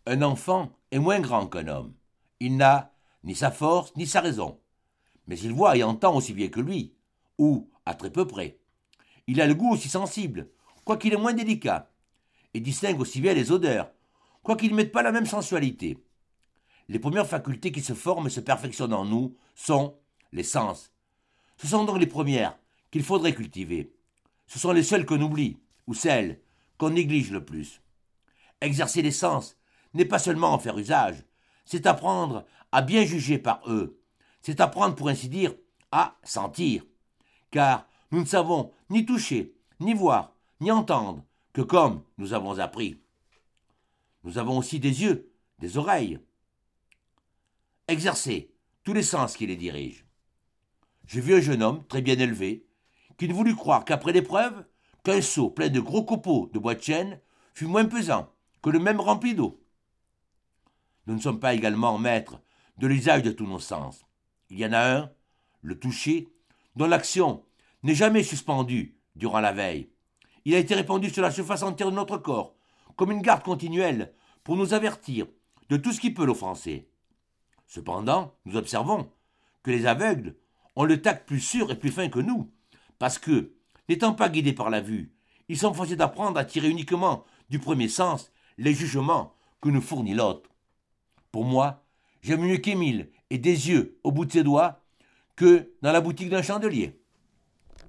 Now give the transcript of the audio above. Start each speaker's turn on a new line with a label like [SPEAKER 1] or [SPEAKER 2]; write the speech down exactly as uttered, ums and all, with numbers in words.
[SPEAKER 1] Un enfant est moins grand qu'un homme. Il n'a ni sa force ni sa raison. Mais il voit et entend aussi bien que lui, ou à très peu près. Il a le goût aussi sensible, quoiqu'il est moins délicat, et distingue aussi bien les odeurs, quoiqu'il ne mette pas la même sensualité. Les premières facultés qui se forment et se perfectionnent en nous sont les sens. Ce sont donc les premières qu'il faudrait cultiver. Ce sont les seules qu'on oublie, ou celles qu'on néglige le plus. Exercer les sens n'est pas seulement en faire usage, c'est apprendre à bien juger par eux, c'est apprendre pour ainsi dire à sentir, car nous ne savons ni toucher, ni voir, ni entendre que comme nous avons appris. Nous avons aussi des yeux, des oreilles. Exercer tous les sens qui les dirigent. J'ai vu un jeune homme très bien élevé qui ne voulut croire qu'après l'épreuve, qu'un seau plein de gros copeaux de bois de chêne fut moins pesant que le même rempli d'eau. Nous ne sommes pas également maîtres de l'usage de tous nos sens. Il y en a un, le toucher, dont l'action n'est jamais suspendue durant la veille. Il a été répandu sur la surface entière de notre corps, comme une garde continuelle pour nous avertir de tout ce qui peut l'offenser. Cependant, nous observons que les aveugles ont le tact plus sûr et plus fin que nous, parce que, n'étant pas guidés par la vue, ils sont forcés d'apprendre à tirer uniquement du premier sens les jugements que nous fournit l'autre. Pour moi, j'aime mieux qu'Émile ait des yeux au bout de ses doigts que dans la boutique d'un chandelier.